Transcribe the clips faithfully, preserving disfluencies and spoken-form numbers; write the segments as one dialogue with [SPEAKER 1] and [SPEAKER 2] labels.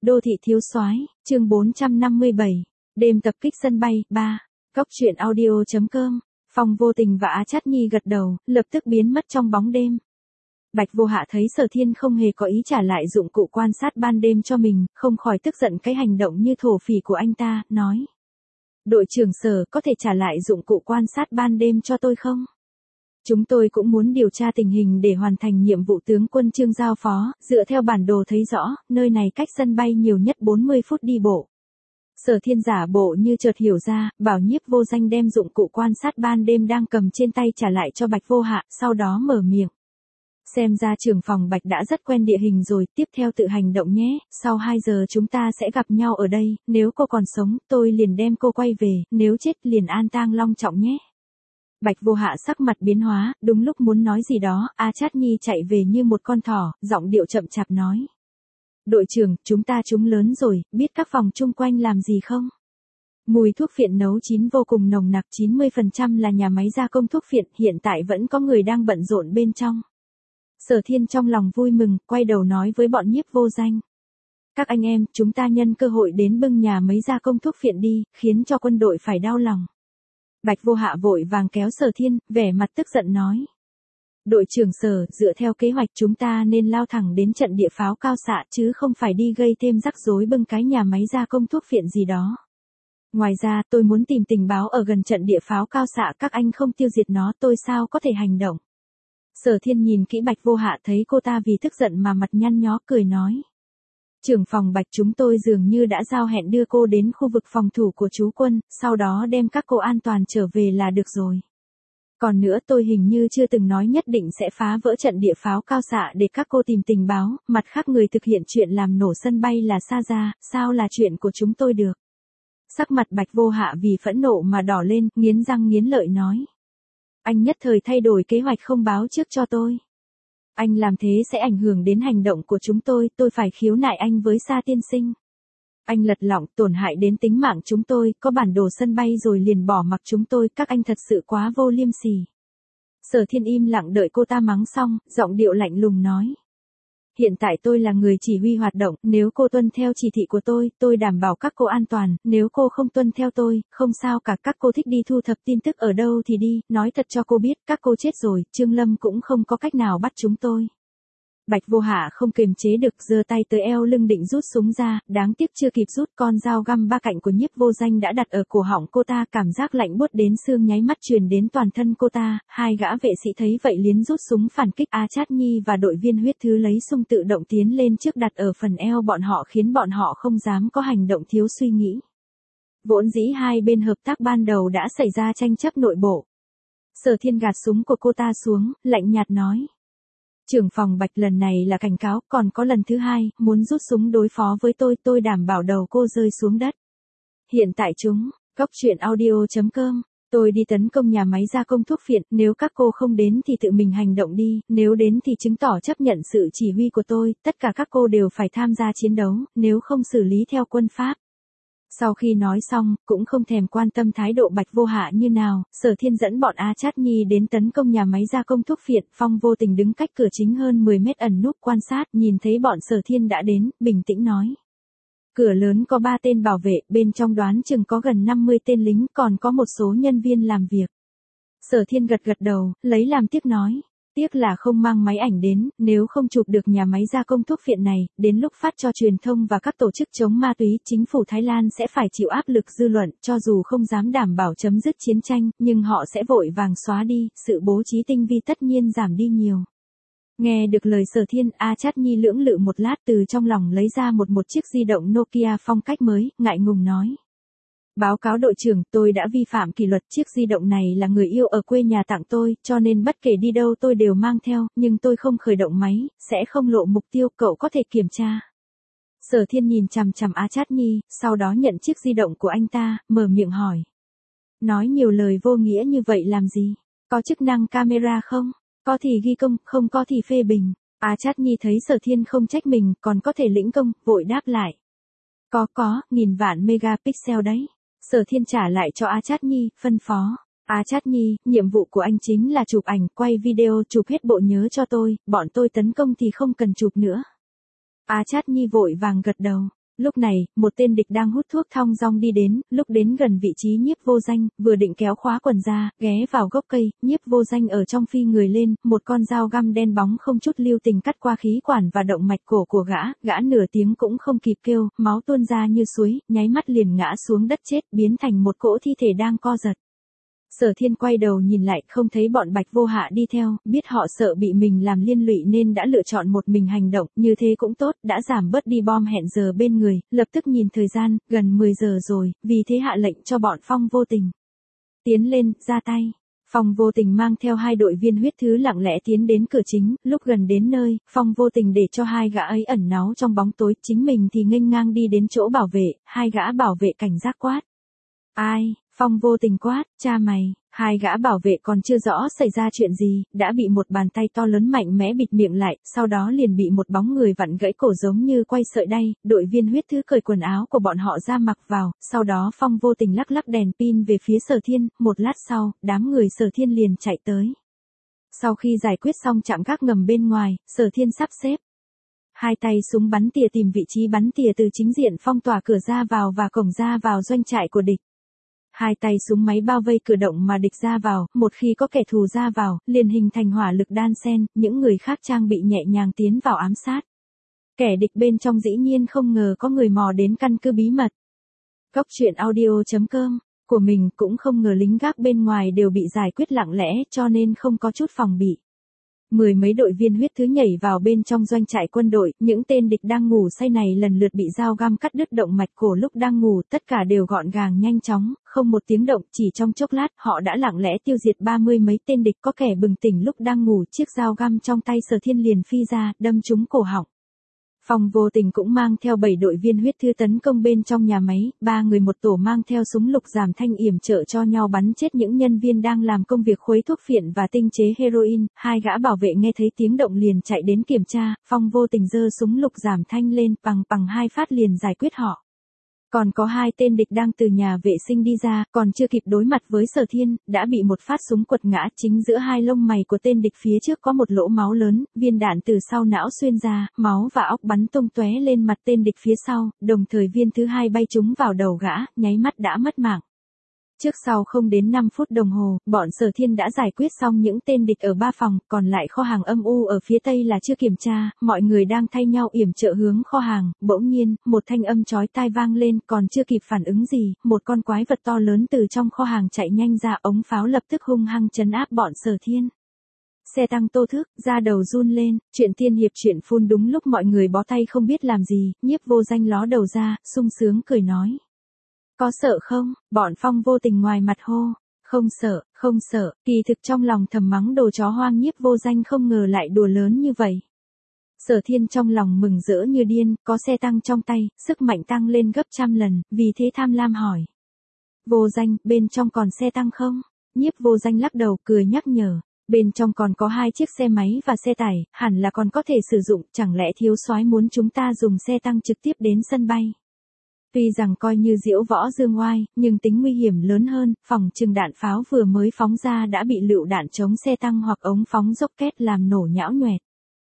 [SPEAKER 1] Đô thị thiếu soái, chương bốn trăm năm mươi bảy, đêm tập kích sân bay, ba, Cốc truyện audio chấm com, Phong Vô Tình và Á Chát Nhi gật đầu, lập tức biến mất trong bóng đêm. Bạch Vô Hạ thấy Sở Thiên không hề có ý trả lại dụng cụ quan sát ban đêm cho mình, không khỏi tức giận cái hành động như thổ phỉ của anh ta, nói. Đội trưởng Sở có thể trả lại dụng cụ quan sát ban đêm cho tôi không? Chúng tôi cũng muốn điều tra tình hình để hoàn thành nhiệm vụ tướng quân Trương giao phó, dựa theo bản đồ thấy rõ, nơi này cách sân bay nhiều nhất bốn mươi phút đi bộ. Sở Thiên giả bộ như chợt hiểu ra, bảo Nhiếp Vô Danh đem dụng cụ quan sát ban đêm đang cầm trên tay trả lại cho Bạch Vô Hạ, sau đó mở miệng. Xem ra trưởng phòng Bạch đã rất quen địa hình rồi, tiếp theo tự hành động nhé, sau hai giờ chúng ta sẽ gặp nhau ở đây, nếu cô còn sống, tôi liền đem cô quay về, nếu chết liền an tang long trọng nhé. Bạch Vô Hạ sắc mặt biến hóa, đúng lúc muốn nói gì đó, A Chát Nhi chạy về như một con thỏ, giọng điệu chậm chạp nói. Đội trưởng, chúng ta trúng lớn rồi, biết các phòng chung quanh làm gì không? Mùi thuốc phiện nấu chín vô cùng nồng nặc, chín mươi phần trăm là nhà máy gia công thuốc phiện, hiện tại vẫn có người đang bận rộn bên trong. Sở Thiên trong lòng vui mừng, quay đầu nói với bọn Nhiếp Vô Danh. Các anh em, chúng ta nhân cơ hội đến bưng nhà máy gia công thuốc phiện đi, khiến cho quân đội phải đau lòng. Bạch Vô Hạ vội vàng kéo Sở Thiên, vẻ mặt tức giận nói. Đội trưởng Sở, dựa theo kế hoạch chúng ta nên lao thẳng đến trận địa pháo cao xạ chứ không phải đi gây thêm rắc rối bưng cái nhà máy gia công thuốc phiện gì đó. Ngoài ra, tôi muốn tìm tình báo ở gần trận địa pháo cao xạ, các anh không tiêu diệt nó tôi sao có thể hành động. Sở Thiên nhìn kỹ Bạch Vô Hạ thấy cô ta vì tức giận mà mặt nhăn nhó cười nói. Trưởng phòng Bạch chúng tôi dường như đã giao hẹn đưa cô đến khu vực phòng thủ của trú quân, sau đó đem các cô an toàn trở về là được rồi. Còn nữa tôi hình như chưa từng nói nhất định sẽ phá vỡ trận địa pháo cao xạ để các cô tìm tình báo, mặt khác người thực hiện chuyện làm nổ sân bay là Sa Gia, sao là chuyện của chúng tôi được. Sắc mặt Bạch Vô Hạ vì phẫn nộ mà đỏ lên, nghiến răng nghiến lợi nói. Anh nhất thời thay đổi kế hoạch không báo trước cho tôi. Anh làm thế sẽ ảnh hưởng đến hành động của chúng tôi, tôi phải khiếu nại anh với Sa tiên sinh. Anh lật lọng, tổn hại đến tính mạng chúng tôi, có bản đồ sân bay rồi liền bỏ mặc chúng tôi, các anh thật sự quá vô liêm sỉ. Sở Thiên im lặng đợi cô ta mắng xong, giọng điệu lạnh lùng nói. Hiện tại tôi là người chỉ huy hoạt động, nếu cô tuân theo chỉ thị của tôi, tôi đảm bảo các cô an toàn, nếu cô không tuân theo tôi, không sao cả, các cô thích đi thu thập tin tức ở đâu thì đi, nói thật cho cô biết, các cô chết rồi, Trương Lâm cũng không có cách nào bắt chúng tôi. Bạch Vô Hạ không kiềm chế được, giơ tay tới eo lưng định rút súng ra, đáng tiếc chưa kịp rút, con dao găm ba cạnh của Nhiếp Vô Danh đã đặt ở cổ họng cô ta, cảm giác lạnh buốt đến xương nháy mắt truyền đến toàn thân cô ta, hai gã vệ sĩ thấy vậy liến rút súng phản kích. A Chát Nhi và đội viên huyết thứ lấy súng tự động tiến lên trước đặt ở phần eo bọn họ khiến bọn họ không dám có hành động thiếu suy nghĩ. Vốn dĩ hai bên hợp tác ban đầu đã xảy ra tranh chấp nội bộ. Sở Thiên gạt súng của cô ta xuống, lạnh nhạt nói. Trưởng phòng Bạch lần này là cảnh cáo, còn có lần thứ hai, muốn rút súng đối phó với tôi, tôi đảm bảo đầu cô rơi xuống đất. Hiện tại chúng, Cốc truyện audio chấm com, tôi đi tấn công nhà máy gia công thuốc phiện, nếu các cô không đến thì tự mình hành động đi, nếu đến thì chứng tỏ chấp nhận sự chỉ huy của tôi, tất cả các cô đều phải tham gia chiến đấu, nếu không xử lý theo quân pháp. Sau khi nói xong, cũng không thèm quan tâm thái độ Bạch Vô Hạ như nào, Sở Thiên dẫn bọn A Chát Nhi đến tấn công nhà máy gia công thuốc phiện, Phong Vô Tình đứng cách cửa chính hơn mười mét ẩn núp quan sát, nhìn thấy bọn Sở Thiên đã đến, bình tĩnh nói. Cửa lớn có ba tên bảo vệ, bên trong đoán chừng có gần năm mươi tên lính, còn có một số nhân viên làm việc. Sở Thiên gật gật đầu, lấy làm tiếc nói. Tiếc là không mang máy ảnh đến, nếu không chụp được nhà máy gia công thuốc phiện này, đến lúc phát cho truyền thông và các tổ chức chống ma túy, chính phủ Thái Lan sẽ phải chịu áp lực dư luận, cho dù không dám đảm bảo chấm dứt chiến tranh, nhưng họ sẽ vội vàng xóa đi, sự bố trí tinh vi tất nhiên giảm đi nhiều. Nghe được lời Sở Thiên, A Chát Nhi lưỡng lự một lát từ trong lòng lấy ra một một chiếc di động Nokia phong cách mới, ngại ngùng nói. Báo cáo đội trưởng, tôi đã vi phạm kỷ luật, chiếc di động này là người yêu ở quê nhà tặng tôi, cho nên bất kể đi đâu tôi đều mang theo, nhưng tôi không khởi động máy, sẽ không lộ mục tiêu, cậu có thể kiểm tra. Sở Thiên nhìn chằm chằm A Chát Nhi, sau đó nhận chiếc di động của anh ta, mở miệng hỏi. Nói nhiều lời vô nghĩa như vậy làm gì? Có chức năng camera không? Có thì ghi công, không có thì phê bình. A Chát Nhi thấy Sở Thiên không trách mình, còn có thể lĩnh công, vội đáp lại. Có có, nghìn vạn megapixel đấy. Sở Thiên trả lại cho A Chát Nhi, phân phó. A Chát Nhi, nhiệm vụ của anh chính là chụp ảnh, quay video, chụp hết bộ nhớ cho tôi, bọn tôi tấn công thì không cần chụp nữa. A Chát Nhi vội vàng gật đầu. Lúc này, một tên địch đang hút thuốc thong dong đi đến, lúc đến gần vị trí Nhiếp Vô Danh, vừa định kéo khóa quần ra, ghé vào gốc cây, Nhiếp Vô Danh ở trong phi người lên, một con dao găm đen bóng không chút lưu tình cắt qua khí quản và động mạch cổ của gã, gã nửa tiếng cũng không kịp kêu, máu tuôn ra như suối, nháy mắt liền ngã xuống đất chết, biến thành một cỗ thi thể đang co giật. Sở Thiên quay đầu nhìn lại, không thấy bọn Bạch Vô Hạ đi theo, biết họ sợ bị mình làm liên lụy nên đã lựa chọn một mình hành động, như thế cũng tốt, đã giảm bớt đi bom hẹn giờ bên người, lập tức nhìn thời gian, gần mười giờ rồi, vì thế hạ lệnh cho bọn Phong Vô Tình. Tiến lên, ra tay. Phong Vô Tình mang theo hai đội viên huyết thứ lặng lẽ tiến đến cửa chính, lúc gần đến nơi, Phong Vô Tình để cho hai gã ấy ẩn náu trong bóng tối, chính mình thì nghênh ngang đi đến chỗ bảo vệ, hai gã bảo vệ cảnh giác quát. Ai? Phong Vô Tình quát, cha mày, hai gã bảo vệ còn chưa rõ xảy ra chuyện gì, đã bị một bàn tay to lớn mạnh mẽ bịt miệng lại, sau đó liền bị một bóng người vặn gãy cổ giống như quay sợi đay, đội viên huyết thứ cởi quần áo của bọn họ ra mặc vào, sau đó Phong Vô Tình lắc lắc đèn pin về phía Sở Thiên, một lát sau, đám người Sở Thiên liền chạy tới. Sau khi giải quyết xong chạm gác ngầm bên ngoài, Sở Thiên sắp xếp hai tay súng bắn tỉa tìm vị trí bắn tỉa từ chính diện phong tỏa cửa ra vào và cổng ra vào doanh trại của địch. Hai tay súng máy bao vây cửa động mà địch ra vào, một khi có kẻ thù ra vào, liền hình thành hỏa lực đan xen, những người khác trang bị nhẹ nhàng tiến vào ám sát. Kẻ địch bên trong dĩ nhiên không ngờ có người mò đến căn cứ bí mật. Góc truyện audio chấm com của mình cũng không ngờ lính gác bên ngoài đều bị giải quyết lặng lẽ cho nên không có chút phòng bị. Mười mấy đội viên huyết thứ nhảy vào bên trong doanh trại quân đội, những tên địch đang ngủ say này lần lượt bị dao găm cắt đứt động mạch cổ lúc đang ngủ, tất cả đều gọn gàng nhanh chóng, không một tiếng động, chỉ trong chốc lát, họ đã lặng lẽ tiêu diệt ba mươi mấy tên địch, có kẻ bừng tỉnh lúc đang ngủ, chiếc dao găm trong tay Sở Thiên liền phi ra, đâm trúng cổ họng. Phong Vô Tình cũng mang theo bảy đội viên huyết thư tấn công bên trong nhà máy, ba người một tổ mang theo súng lục giảm thanh yểm trợ cho nhau bắn chết những nhân viên đang làm công việc khuấy thuốc phiện và tinh chế heroin, hai gã bảo vệ nghe thấy tiếng động liền chạy đến kiểm tra, Phong Vô Tình giơ súng lục giảm thanh lên, bằng bằng hai phát liền giải quyết họ. Còn có hai tên địch đang từ nhà vệ sinh đi ra, còn chưa kịp đối mặt với Sở Thiên, đã bị một phát súng quật ngã, chính giữa hai lông mày của tên địch phía trước có một lỗ máu lớn, viên đạn từ sau não xuyên ra, máu và óc bắn tung tóe lên mặt tên địch phía sau, đồng thời viên thứ hai bay trúng vào đầu gã, nháy mắt đã mất mạng. Trước sau không đến năm phút đồng hồ, bọn Sở Thiên đã giải quyết xong những tên địch ở ba phòng, còn lại kho hàng âm u ở phía tây là chưa kiểm tra, mọi người đang thay nhau yểm trợ hướng kho hàng, bỗng nhiên, một thanh âm chói tai vang lên, còn chưa kịp phản ứng gì, một con quái vật to lớn từ trong kho hàng chạy nhanh ra, ống pháo lập tức hung hăng trấn áp bọn Sở Thiên. Xe tăng Tô Thức, da đầu run lên, chuyện tiên hiệp chuyện phun đúng lúc mọi người bó tay không biết làm gì, Nhiếp Vô Danh ló đầu ra, sung sướng cười nói. Có sợ không? Bọn Phong Vô Tình ngoài mặt hô. Không sợ, không sợ, kỳ thực trong lòng thầm mắng đồ chó hoang. Nhiếp Vô Danh không ngờ lại đùa lớn như vậy. Sở Thiên trong lòng mừng rỡ như điên, có xe tăng trong tay, sức mạnh tăng lên gấp trăm lần, vì thế tham lam hỏi. Vô Danh, bên trong còn xe tăng không? Nhiếp Vô Danh lắc đầu cười nhắc nhở. Bên trong còn có hai chiếc xe máy và xe tải, hẳn là còn có thể sử dụng, chẳng lẽ thiếu soái muốn chúng ta dùng xe tăng trực tiếp đến sân bay? Tuy rằng coi như diễu võ dương oai, nhưng tính nguy hiểm lớn hơn, phòng trừng đạn pháo vừa mới phóng ra đã bị lựu đạn chống xe tăng hoặc ống phóng rocket làm nổ nhão nhoẹt.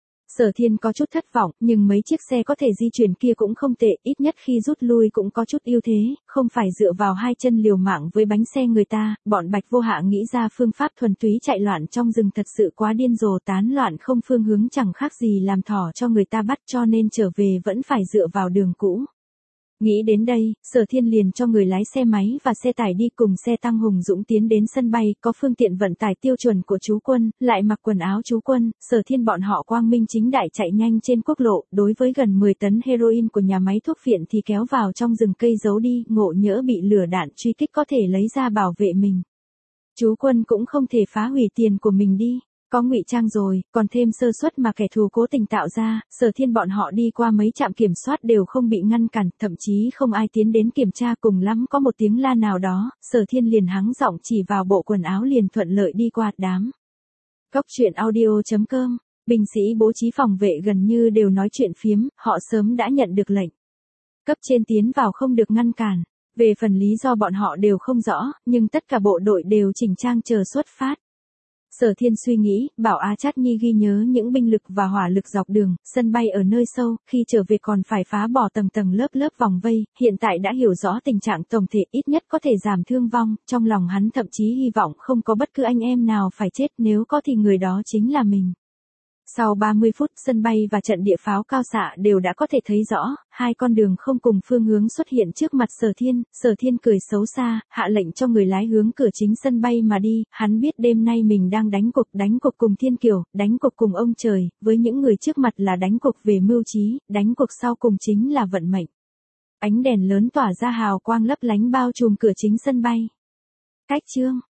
[SPEAKER 1] Sở Thiên có chút thất vọng, nhưng mấy chiếc xe có thể di chuyển kia cũng không tệ, ít nhất khi rút lui cũng có chút ưu thế, không phải dựa vào hai chân liều mạng với bánh xe người ta, bọn Bạch Vô Hạ nghĩ ra phương pháp thuần túy chạy loạn trong rừng thật sự quá điên rồ, tán loạn không phương hướng chẳng khác gì làm thỏ cho người ta bắt, cho nên trở về vẫn phải dựa vào đường cũ. Nghĩ đến đây, Sở Thiên liền cho người lái xe máy và xe tải đi cùng xe tăng hùng dũng tiến đến sân bay, có phương tiện vận tải tiêu chuẩn của trú quân, lại mặc quần áo trú quân, Sở Thiên bọn họ quang minh chính đại chạy nhanh trên quốc lộ, đối với gần mười tấn heroin của nhà máy thuốc phiện thì kéo vào trong rừng cây giấu đi, ngộ nhỡ bị lửa đạn truy kích có thể lấy ra bảo vệ mình. Trú quân cũng không thể phá hủy tiền của mình đi. Có ngụy trang rồi, còn thêm sơ suất mà kẻ thù cố tình tạo ra, Sở Thiên bọn họ đi qua mấy trạm kiểm soát đều không bị ngăn cản, thậm chí không ai tiến đến kiểm tra, cùng lắm có một tiếng la nào đó, Sở Thiên liền hắng giọng chỉ vào bộ quần áo liền thuận lợi đi qua đám. Góc truyện audio chấm com, binh sĩ bố trí phòng vệ gần như đều nói chuyện phiếm, họ sớm đã nhận được lệnh. Cấp trên tiến vào không được ngăn cản, về phần lý do bọn họ đều không rõ, nhưng tất cả bộ đội đều chỉnh trang chờ xuất phát. Sở Thiên suy nghĩ, bảo A Chát Nhi ghi nhớ những binh lực và hỏa lực dọc đường, sân bay ở nơi sâu, khi trở về còn phải phá bỏ tầng tầng lớp lớp vòng vây, hiện tại đã hiểu rõ tình trạng tổng thể ít nhất có thể giảm thương vong, trong lòng hắn thậm chí hy vọng không có bất cứ anh em nào phải chết, nếu có thì người đó chính là mình. Sau ba mươi phút, sân bay và trận địa pháo cao xạ đều đã có thể thấy rõ, hai con đường không cùng phương hướng xuất hiện trước mặt Sở Thiên, Sở Thiên cười xấu xa, hạ lệnh cho người lái hướng cửa chính sân bay mà đi, hắn biết đêm nay mình đang đánh cuộc, đánh cuộc cùng Thiên Kiều, đánh cuộc cùng ông trời, với những người trước mặt là đánh cuộc về mưu trí, đánh cuộc sau cùng chính là vận mệnh. Ánh đèn lớn tỏa ra hào quang lấp lánh bao trùm cửa chính sân bay. Cách chương